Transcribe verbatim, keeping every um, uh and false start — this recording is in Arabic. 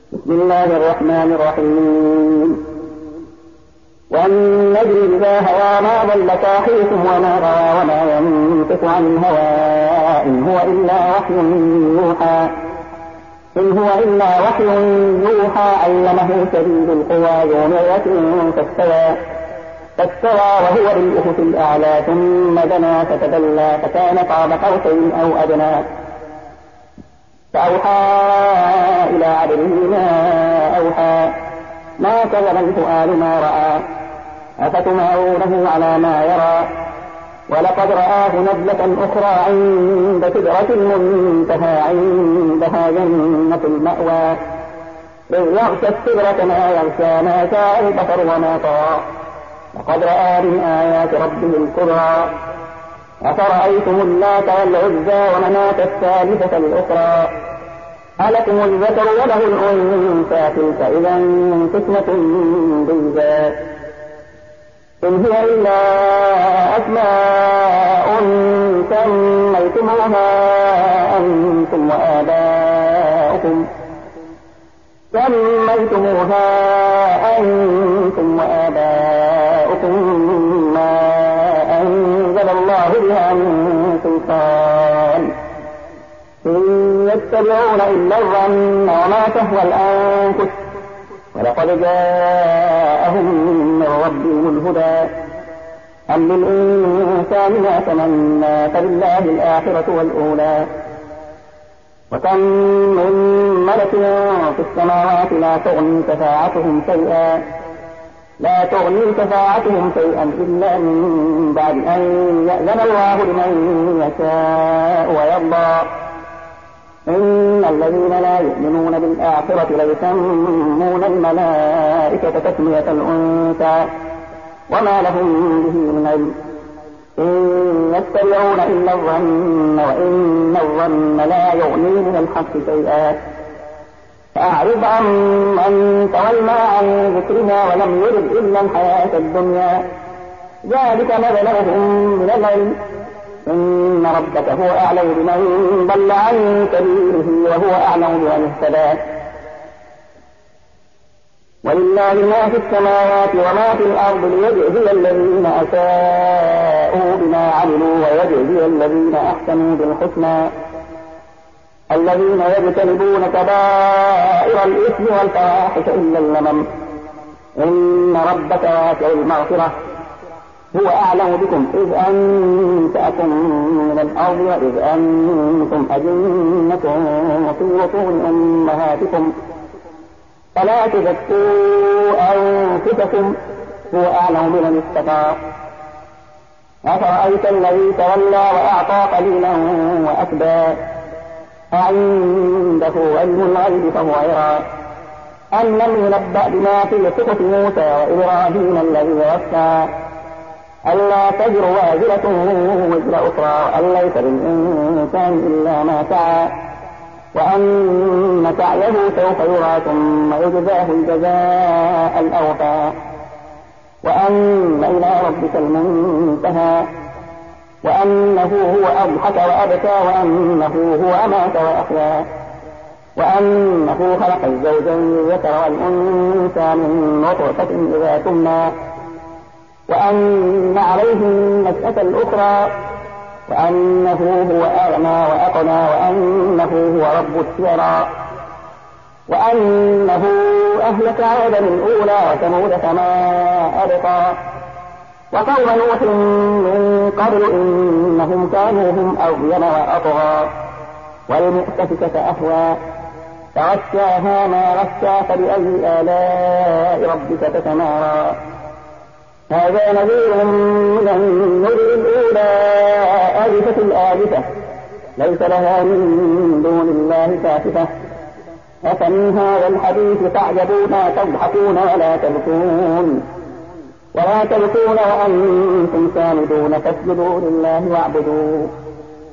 بسم الله الرحمن الرحيم والنجم إذا هوى ما ضل صاحبكم وما غوى وما ينطق عن الهوى إن هو إلا وحي يوحى إن هو إلا وحي يوحى علمه شديد القوى ذو مرة فاستوى فاستوى وهو بالأفق الأعلى ثم دنا فتدلى فكان قاب قوسين أو أدنى فأوحى إلى عبده ما أوحى ما كذب الفؤاد ما رأى أفتمارونه على ما يرى ولقد رآه نزلة أخرى عند سدرة المنتهى عندها جنة المأوى إذ يغشى السدرة ما يغشى ما شاء البصر وما طغى لقد رأى من آيات ربه الكبرى أفرأيتم اللات والعزى ومناة الثالثة الأخرى ألكم الذكر وله الأنثى تلك إذا قسمة ضيزى إن هي إلا أسماء سميتموها أنتم وآباؤكم سميتموها أنتم وآباؤكم ما أنزل الله بها من سلطان إن يتبعون إلا الظن وما تهوى الأنفس ولقد جاءهم من ربهم الهدى أم للإنسان ما تمنى فلله الآخرة والأولى وكم من ملك في السماوات لا تغني شفاعتهم شيئا لا تغني شفاعتهم شيئا إلا من بعد أن يأذن الله لمن يشاء ويرضى إن الذين لا يؤمنون بالآخرة ليسمون الملائكة تسمية الأنثى وما لهم به من علم إن يتبعون إلا الظن وإن الظن لا يغني من الحق شيئا فأعرض عن من تولى عن ذكرنا ولم يرد إلا الحياة الدنيا ذلك مبلغهم من العلم إن ربك هو أعلم بمن ضل عن سبيله وهو أعلم بمن اهتدى ولله ما في السماوات وما في الأرض ليجزي الذين أساءوا بما عملوا ويجزي الذين أحسنوا بالحسنى الذين يجتنبون كبائر الإثم والفواحش إلا اللمم إن ربك واسع المغفرة هو أعلم بكم إذ أنشأكم من الأرض وإذ أنتم أجنة في بطون أمهاتكم فلا تزكوا أنفسكم هو أعلم بمن اتقى أفرأيت الذي تولى وأعطى قليلا وأكدى أعنده علم الغيب فهو يرى أم لم ينبأ بما في صحف موسى وإبراهيم الذي وفى ألا تزر وازرة وزر أخرى وأن ليس للإنسان إلا ما سعى وأن سعيه سوف يرى ثم يجزاه الجزاء الأوفى وأن إلى ربك المنتهى وأنه هو أضحك وأبكى وأنه هو أمات وأحيا وأنه خلق الزوجين الذكر والأنثى من نطفة إذا تمنى وأن عليه النشأة الأخرى وأنه هو أغنى وأقنى وأنه هو رب الشعرى وأنه أهلك عادا الأولى وثمود فما أبقى وقوم نوح من قبل إنهم كانوا هم أظلم وأطغى والمؤتفكة أهوى فغشاها ما غشى فبأي آلاء ربك تتمارى هذا نذير من النذر الأولى آلفة الآلفة ليس لها من دون الله كاشفة أفمن هذا الحديث تعجبون تضحكون ولا تبكون ولا تبكون وأنتم سامدون فاسجدوا لله واعبدوا